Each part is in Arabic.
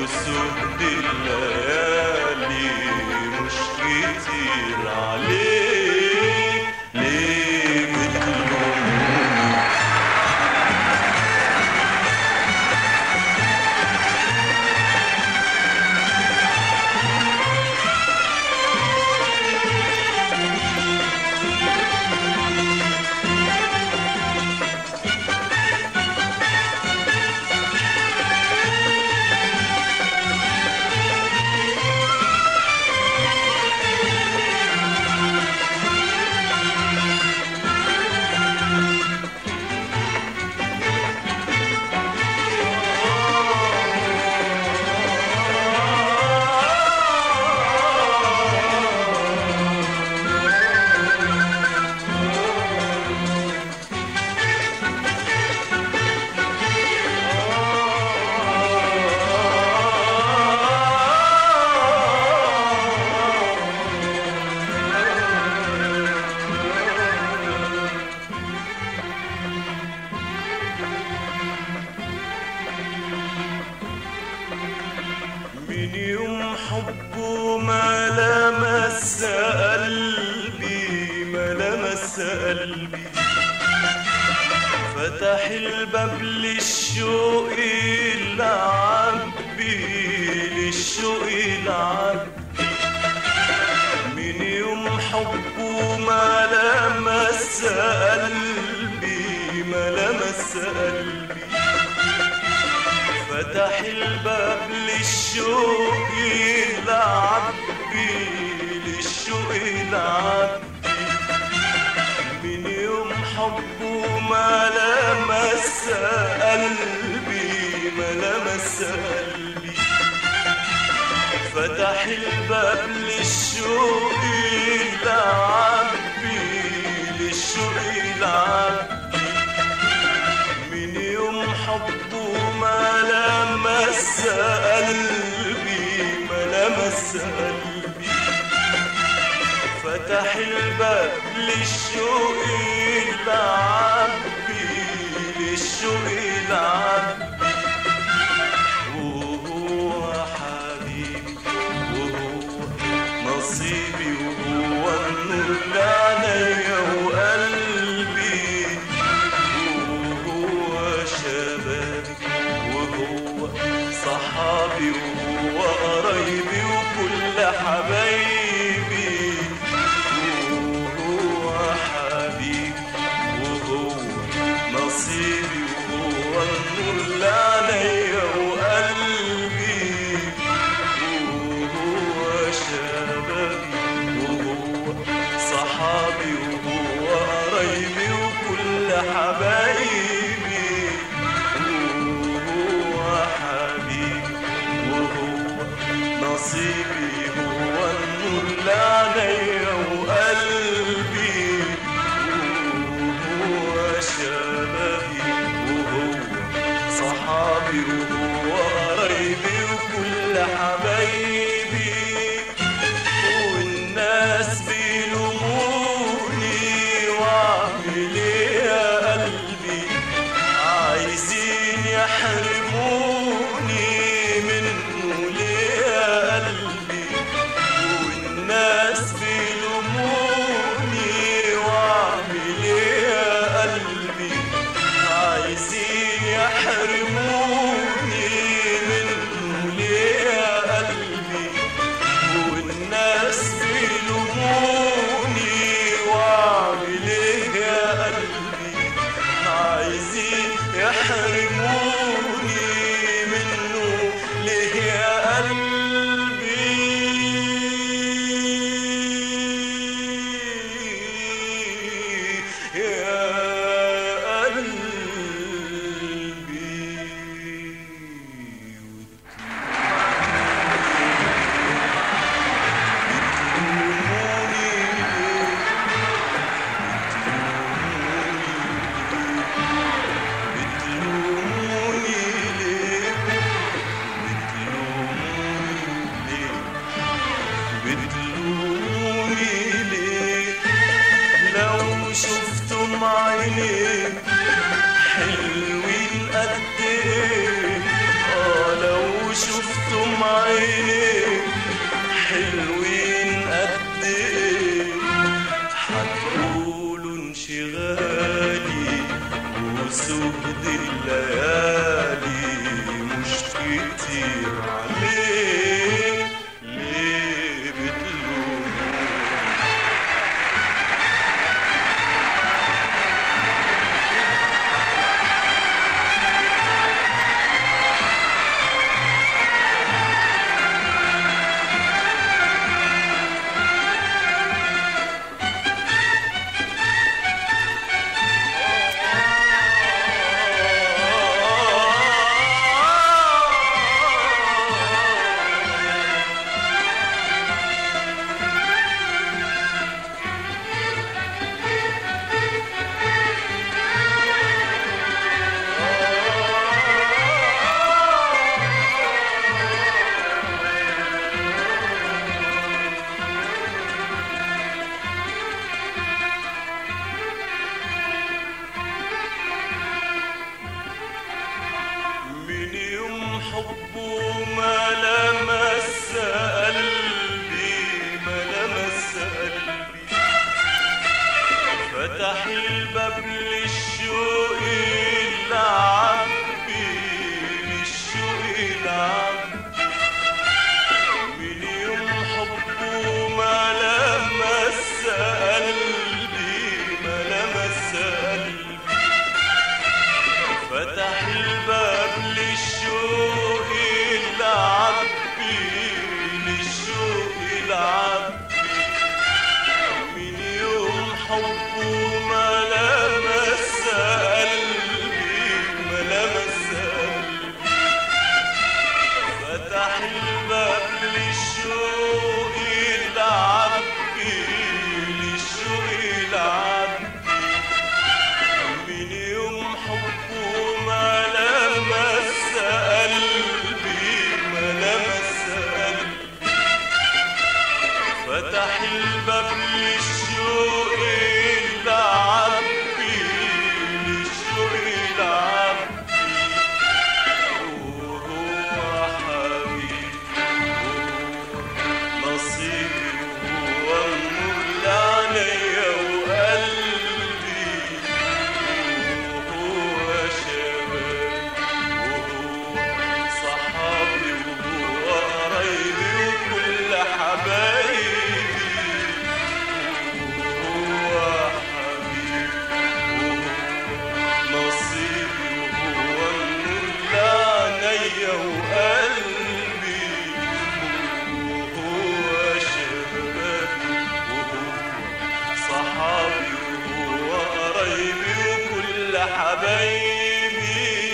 وسهد الليالي مش كتير عليك، ليه بتلومني؟ من يوم حبه ما لمس قلبي، ما لمس قلبي، فتح الباب للشوق العبي، للشوق العبي. من يوم حبه ما لمس قلبي، ما لمس قلبي، فتح الباب للشوق العبي، للشوق العبي. من يوم حبه ما لمس قلبي، ما لمس قلبي، فتح الباب للشوق العبي، للشوق العبي. من يوم حبه ما لمس قلبي، ما لمس قلبي، فتح الباب للشوق العبي، للشوق العبي. وهو حبيبي وهو نصيبي وهو النور لعينيا وقلبي، وهو شبابي وهو صحابي وهو قرايبي وكل حبايبي، وهو حبيبي وهو نصيبي وهو النور لعينيا وقلبي، وهو شبابي وهو صحابي وهو قرايبي وكل حبايبي، وهو حبيبي وهو نصيبي هو النور لعينيا وقلبي، وهو شبابي وهو صحابي وهو قرايبي وكل حبايبي. والناس بيلوموني واعمل ايه يا قلبي، عايزين يحرموني منه ليه يا قلبي. والناس بيلوموني واعمل ايه يا قلبي، عايزين يحرموني منه ليه يا قلبي. كتير عليك ليه بتلوموني؟ حبه ما لمس قلبي، ما لمس قلبي، فتح الباب للشوق العبي، للشوق العبي. من يوم حبه ما لمس قلبي، ما لمس قلبي، فتح الباب للشوق العبي، للشوق العبي. من يوم حبه ما لمس قلبي، ما لمس قلبي، فتح الباب للشوق العبي، للشوق العبي. من يوم حبه ما لمس قلبي، ما لمس قلبي، فتح الباب للشوق العبي، للشوق العبي. وهو حبيبي وهو نصيبي وهو النور لعينيا وقلبي، وهو شبابي وهو صحابي وهو قرايبي وكل حبايبي. وهو حبيبي وهو نصيبي وهو النور لعينيا وقلبي، وهو شبابي وهو صحابي وهو قرايبي وكل حبايبي.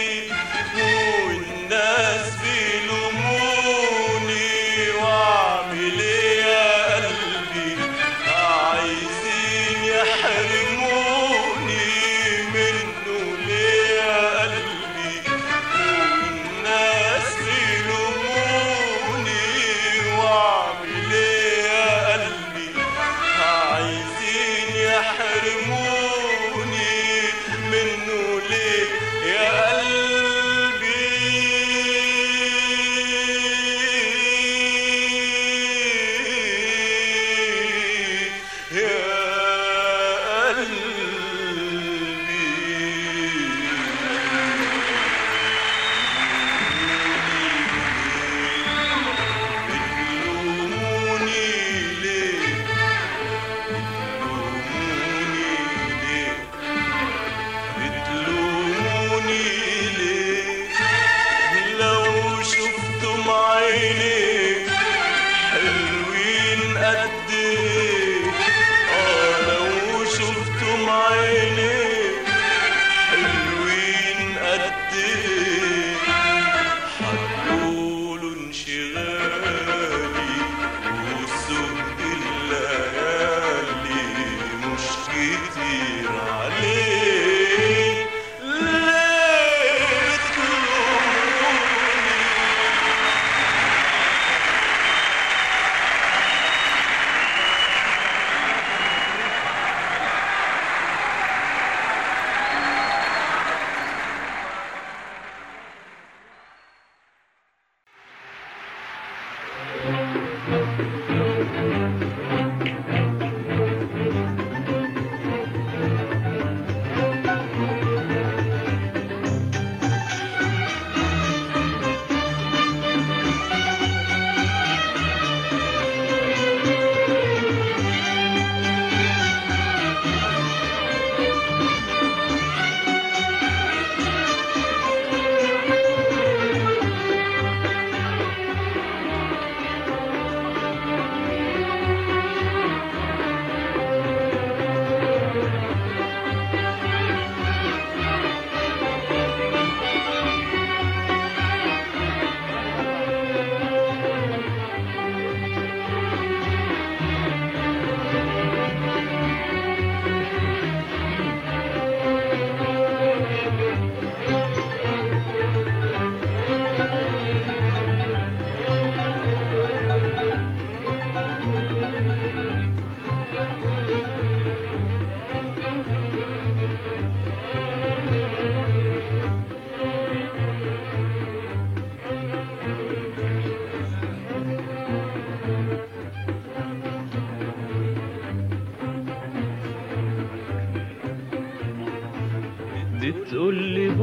والناس بيلوموني واعمل ايه يا قلبي، عايزين يحرموني منه ليه يا قلبي. والناس بيلوموني واعمل ايه يا قلبي، عايزين يحرموني منه ليه يا قلبي. يا بتلوموني ليه، بتلوموني ليه، لو شفتم عيني حلوين قد ايه. لو شفتم عيني حلوين قد ايه، هتقولوا انشغالي وسود الليالي مش كتير عليك ليه بتلوموني.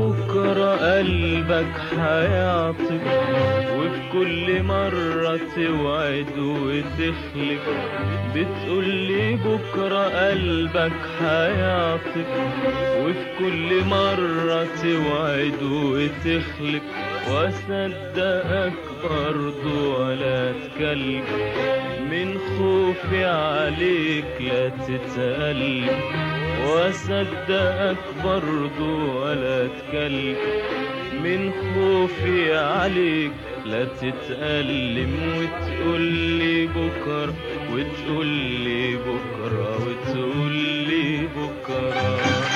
بكرة قلبك هيعطف، وفي كل مرة توعد وتخلف. بتقولي بكرة قلبك هيعطف، وفي كل مرة توعد وتخلف. واصدقك برضو ولا اتكلم، من خوفي عليك لا تتقلب. واصدقك برضو ولا اتكلم، من خوفي عليك لا تتألم. وتقولي بكرة وتقولي بكرة وتقولي بكرة.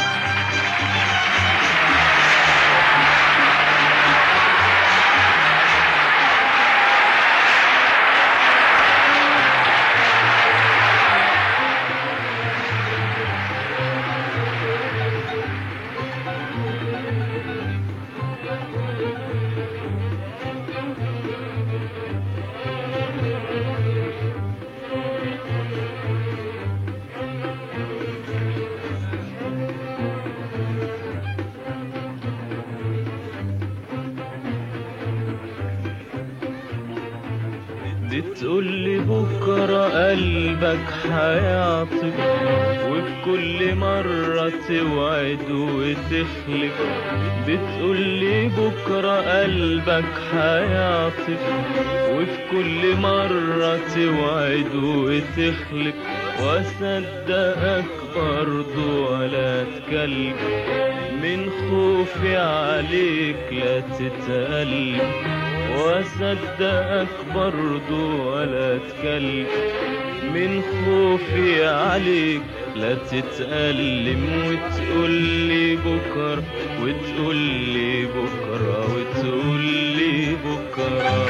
بتقولي بكرة قلبك هيعطف، وفي كل مرة توعد وتخلف. بتقولي بكرة قلبك هيعطف، وفي كل مرة توعد وتخلف. واصدقك برضو ولا اتكلم، من خوفي عليك لا تتقلب. واصدقك برضو ولا اتكلم، من خوفي عليك لا تتألم. وتقولي بكرة وتقولي بكرة وتقولي بكرة.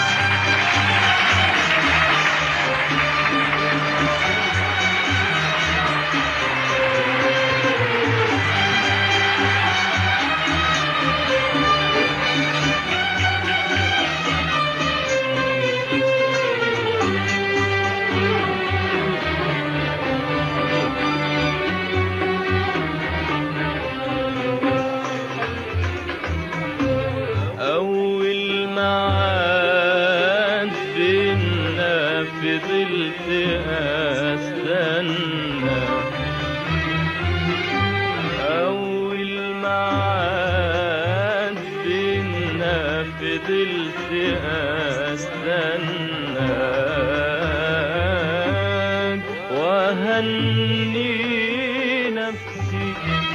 فضلت استنى اول معاد بينا، فضلت استنى واهني نفسي.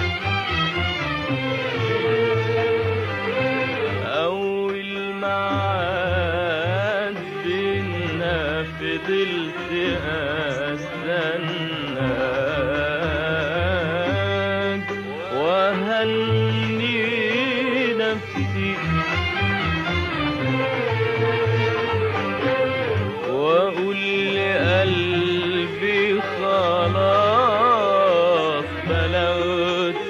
اول معاد بينا فضلت استناك واهني نفسي، واقول لقلبي خلاص بلغت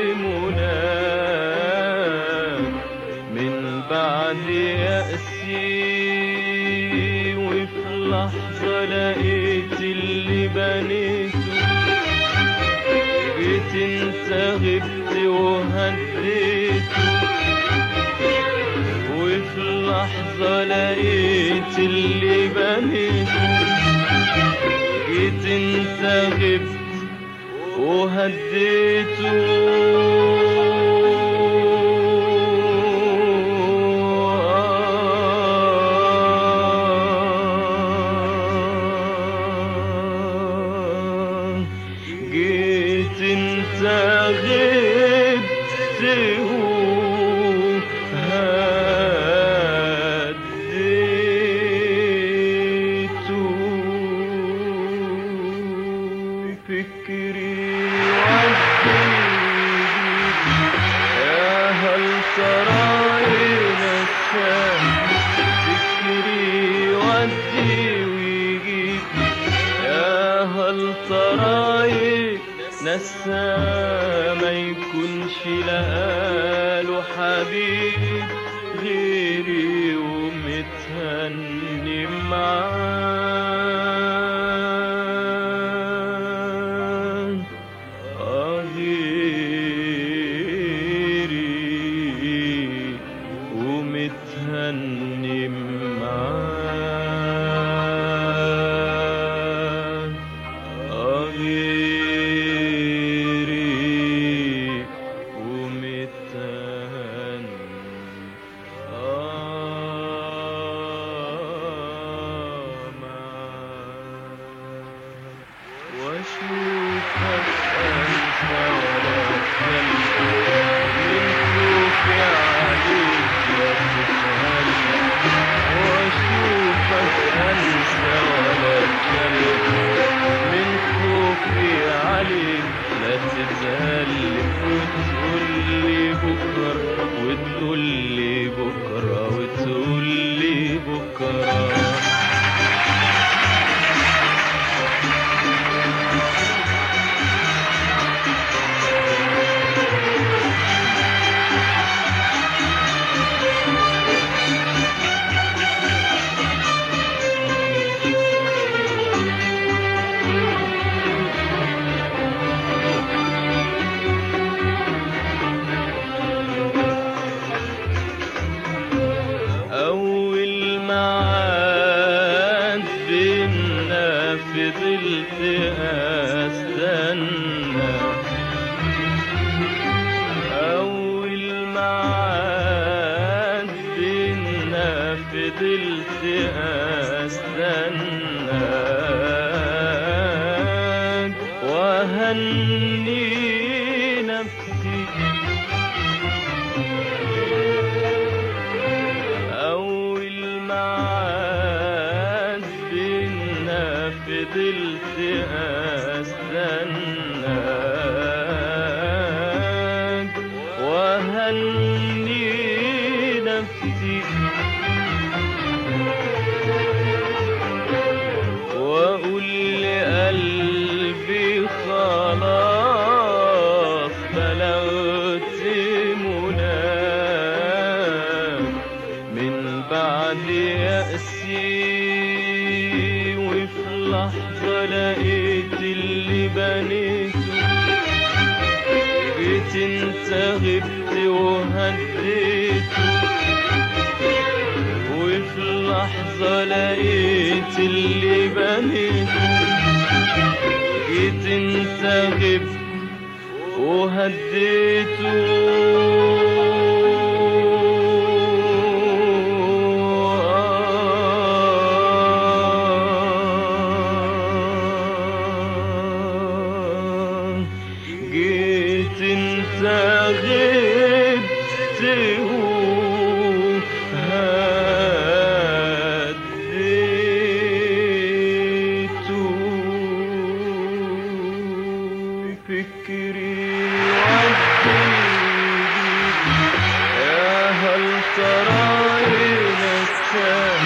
مناك. من بعد يأسي وفي لحظة لقيت اللي بنيته، جيت انت غبت وهديته. وفي لحظة لقيت اللي بنيته، جيت انت غبت وهديته. جيت انت غبت وهديته. فكري وديك يا هل ترى نساك. فكري ودي ويجيك يا هل ترى نسى، ما يكونش لقاله حبيب غيري ومتهني معاه. غيري معاك غيري ومتهني معاك واشوفك انت ولا كلب من خوفي عليك لا تتهنى واشوفك انت ولا كلب من خوفي عليك لا تتهلف وتقولي بكره وتقولي بكره وتقولي بكره أول معاد بينا فضلت أستنى أول معاد بينا فضلت أستنى وهني نفسي فضلت أستناك وهني نفسي وأقول لقلبي خلاص بلغت مناك من بعد يأسي لحظة لقيت اللي بنيته جيت انت غبت وهديته وفي لحظة لقيت اللي بنيته جيت انت غبت وهديته جيت انت غبت وهديته فكري وجديد يا هل ترى نسان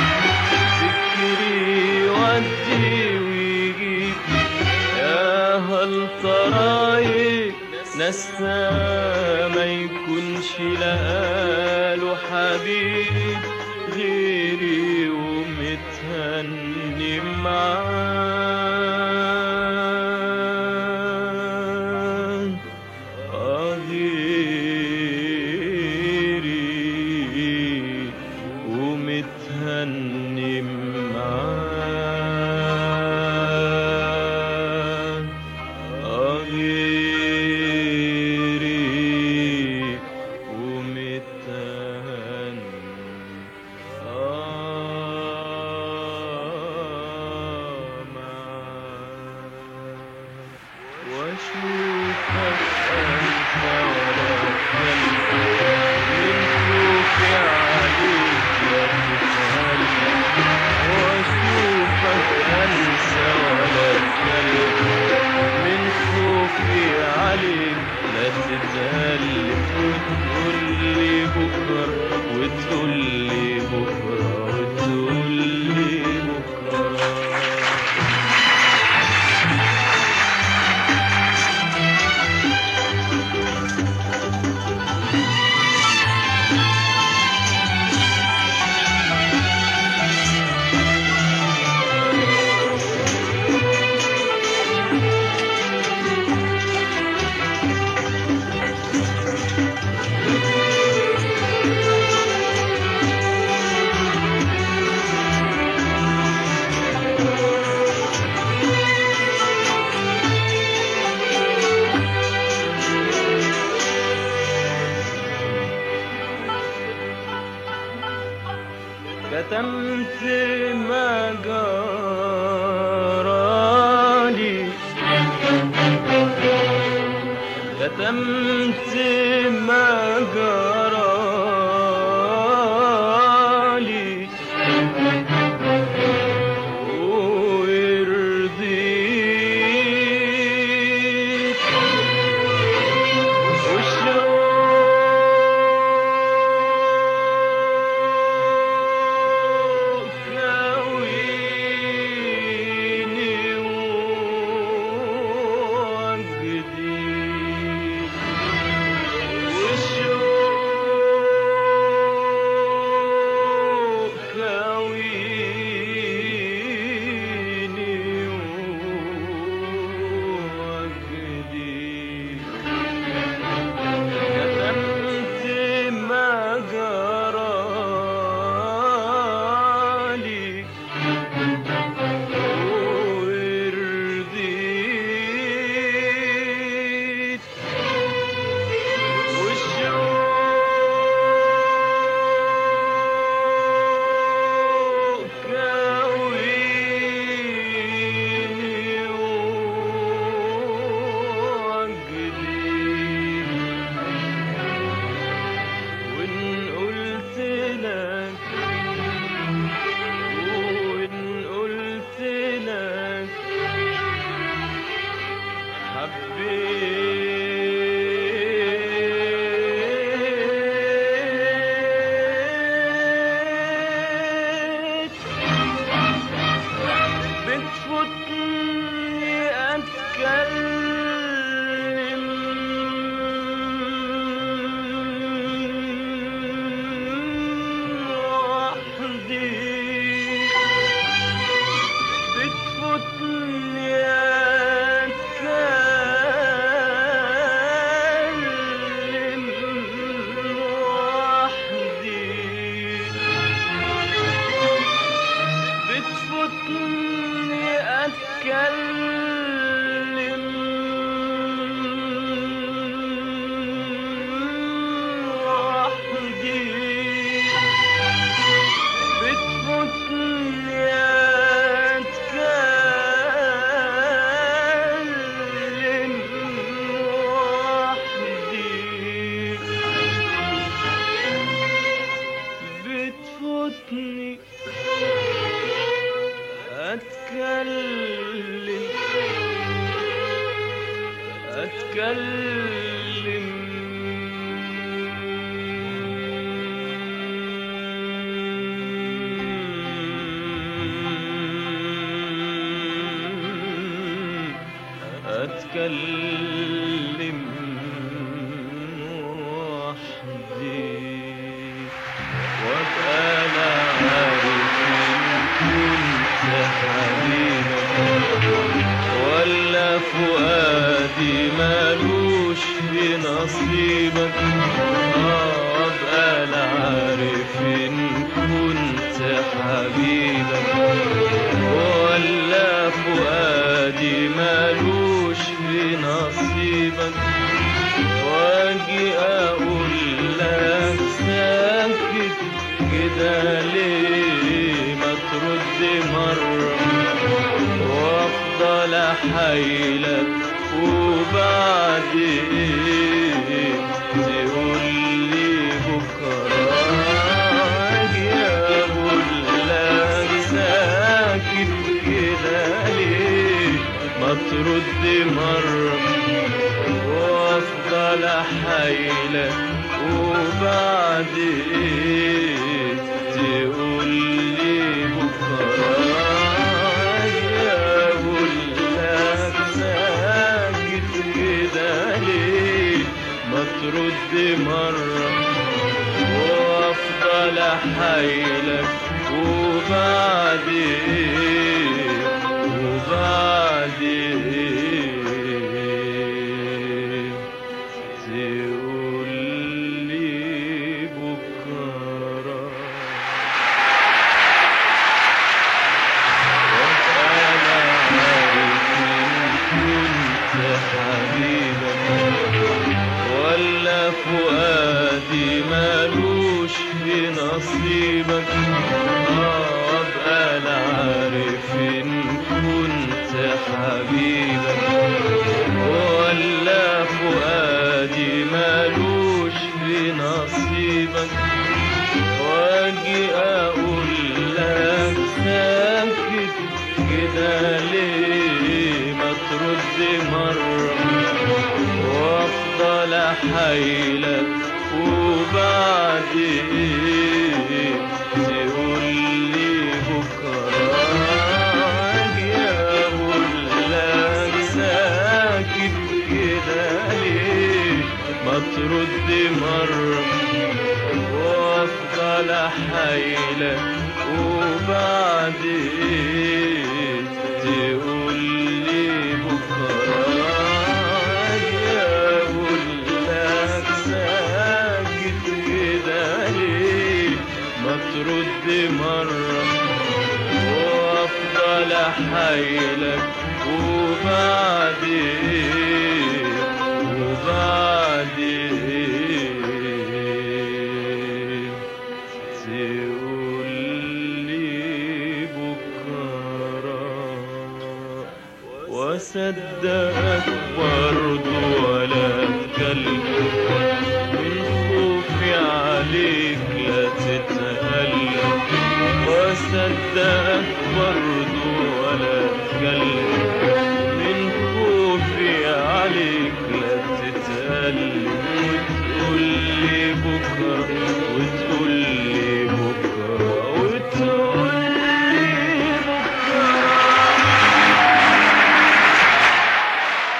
فكري ودي ويجيب يا هل ترى نسى ما يكونش لقاله حبيب غيري ومتهني معاه غيري ومتهني معاه غيري ومتهني واشوفك انت ولا كلب من خوفي عليك لا تتهلى واشوفك كتمت ما جرالي، كتمت ما جرالي ورضيت والشوق كويني وجدي، والشوق كويني وجدي، كتمت ما جرالي ورضيت والشوق كويني وجدي، وإن قلت لك حبيت، بتفوتني أتكلم وحدي، بتفوتني أتكلم وحدي، بتفوتني أتكلم وحدي، بتفوتني أتكلم وحدي، بتفوتني أتكلم أتكلم وحدي، وأبقى لا عارف إن كنت حبيبك ولا فؤادي مالوش في نصيبك، أبقى لا عارف إن كنت حبيبك ولا فؤادي مالوش في نصيبك، واجي اقول لك ساكت كده ليه، ما ترد مرة وافضل احايلك وبعدين تقول لي بكرة، اجي اقول لك ساكت كده ليه، ما ترد مرة وافضل احايلك وبعدين تقول لي بكرة، اقول لك ساكت كده ليه، ما ترد مرة وافضل احايلك وبعدين تقول لي بكرة. كده ليه ما ترد مرة وافضل احايلك وبعدين تقول لي بكرة اجي اقول لك ساكت كده ليه ما ترد مرة وافضل احايلك وبعدين تقول لي بكرة اجي اقول لك ساكت كده ليه ما ترد مرة وافضل احايلك وبعدين تقول لي بكرة وصدقك برضو ولا اتكلم من خوفي عليك لا تتألم وصدقك برضو ولا اتكلم من خوفي عليك لا تتألم